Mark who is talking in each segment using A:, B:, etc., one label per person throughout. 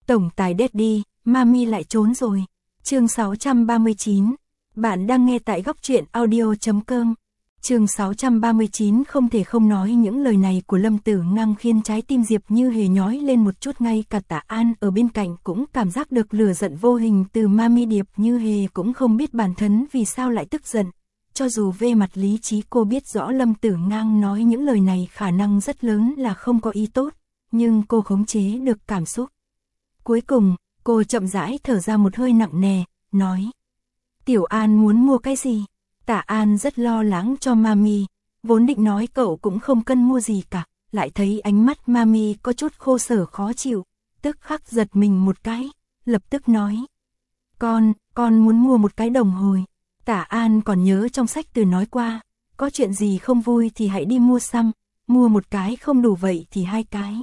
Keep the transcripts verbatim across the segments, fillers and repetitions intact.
A: Tổng tài Daddy, Mami lại trốn rồi. Chương sáu trăm ba mươi chín. Bạn đang nghe tại góc truyện audio chấm com. Chương sáu trăm ba mươi chín. Không thể không nói những lời này của Lâm Tử Ngang khiến trái tim Diệp Như Hề nhói lên một chút, ngay cả Tạ An ở bên cạnh cũng cảm giác được lửa giận vô hình từ Mami. Diệp Như Hề cũng không biết bản thân vì sao lại tức giận. Cho dù về mặt lý trí cô biết rõ Lâm Tử Ngang nói những lời này khả năng rất lớn là không có ý tốt, nhưng cô khống chế được cảm xúc. Cuối cùng, cô chậm rãi thở ra một hơi nặng nề, nói: Tiểu An muốn mua cái gì? Tạ An rất lo lắng cho Mami, vốn định nói cậu cũng không cần mua gì cả, lại thấy ánh mắt Mami có chút khô sở khó chịu, tức khắc giật mình một cái, lập tức nói: Con, con muốn mua một cái đồng hồ. Tạ An còn nhớ trong sách từ nói qua, có chuyện gì không vui thì hãy đi mua xăm, mua một cái không đủ vậy thì hai cái.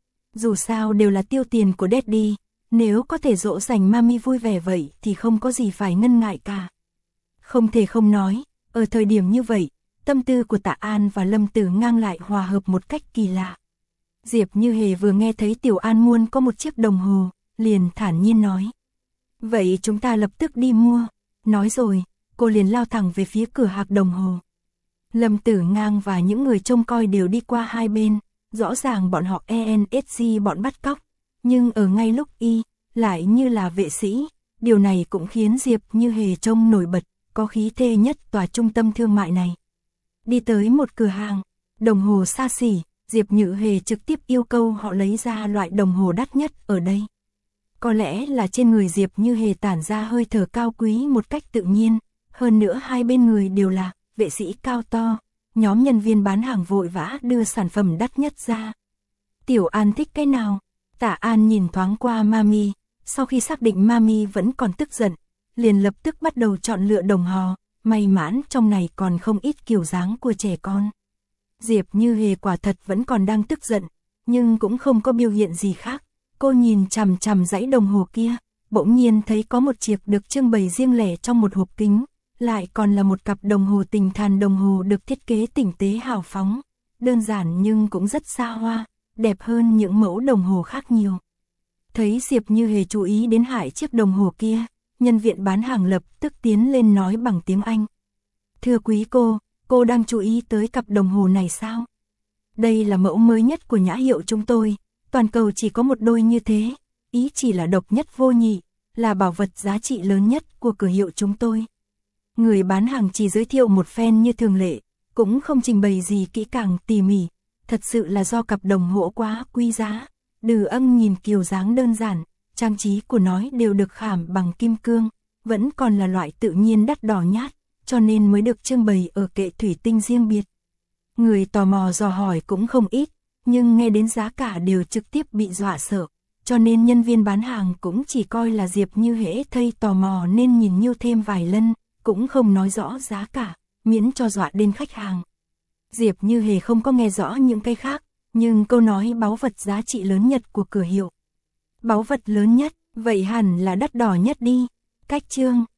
A: Dù sao đều là tiêu tiền của Daddy, nếu có thể dỗ dành Mami vui vẻ vậy thì không có gì phải ngần ngại cả. Không thể không nói, ở thời điểm như vậy, tâm tư của Tạ An và Lâm Tử Ngang lại hòa hợp một cách kỳ lạ. Diệp Như Hề vừa nghe thấy Tiểu An muốn có một chiếc đồng hồ, liền thản nhiên nói: Vậy chúng ta lập tức đi mua. Nói rồi, cô liền lao thẳng về phía cửa hàng đồng hồ. Lâm Tử Ngang và những người trông coi đều đi qua hai bên, rõ ràng bọn họ e en ét giê bọn bắt cóc, nhưng ở ngay lúc y, lại như là vệ sĩ, điều này cũng khiến Diệp Như Hề trông nổi bật, có khí thế nhất tòa trung tâm thương mại này. Đi tới một cửa hàng, đồng hồ xa xỉ, Diệp Như Hề trực tiếp yêu cầu họ lấy ra loại đồng hồ đắt nhất ở đây. Có lẽ là trên người Diệp Như Hề tản ra hơi thở cao quý một cách tự nhiên, hơn nữa hai bên người đều là vệ sĩ cao to, nhóm nhân viên bán hàng vội vã đưa sản phẩm đắt nhất ra. Tiểu An thích cái nào? Tạ An nhìn thoáng qua Mami, sau khi xác định Mami vẫn còn tức giận, liền lập tức bắt đầu chọn lựa đồng hồ, may mắn trong này còn không ít kiểu dáng của trẻ con. Diệp Như Hề quả thật vẫn còn đang tức giận, nhưng cũng không có biểu hiện gì khác. Cô nhìn chằm chằm dãy đồng hồ kia, bỗng nhiên thấy có một chiếc được trưng bày riêng lẻ trong một hộp kính, lại còn là một cặp đồng hồ Tình Thàn. Đồng hồ được thiết kế tinh tế hào phóng, đơn giản nhưng cũng rất xa hoa, đẹp hơn những mẫu đồng hồ khác nhiều. Thấy Diệp Như Hề chú ý đến hai chiếc đồng hồ kia, nhân viên bán hàng lập tức tiến lên nói bằng tiếng Anh: Thưa quý cô, cô đang chú ý tới cặp đồng hồ này sao? Đây là mẫu mới nhất của nhãn hiệu chúng tôi, toàn cầu chỉ có một đôi như thế, ý chỉ là độc nhất vô nhị, là bảo vật giá trị lớn nhất của cửa hiệu chúng tôi. Người bán hàng chỉ giới thiệu một phen như thường lệ, cũng không trình bày gì kỹ càng tỉ mỉ, thật sự là do cặp đồng hồ quá quý giá. Đừ Ân nhìn kiểu dáng đơn giản, trang trí của nó đều được khảm bằng kim cương, vẫn còn là loại tự nhiên đắt đỏ nhát, cho nên mới được trưng bày ở kệ thủy tinh riêng biệt. Người tò mò dò hỏi cũng không ít, nhưng nghe đến giá cả đều trực tiếp bị dọa sợ, cho nên nhân viên bán hàng cũng chỉ coi là Diệp Như Hễ thấy tò mò nên nhìn nhiêu thêm vài lần, cũng không nói rõ giá cả, miễn cho dọa đến khách hàng. Diệp Như Hề không có nghe rõ những cái khác, nhưng câu nói báu vật giá trị lớn nhất của cửa hiệu. Báu vật lớn nhất, vậy hẳn là đắt đỏ nhất đi. Cách chương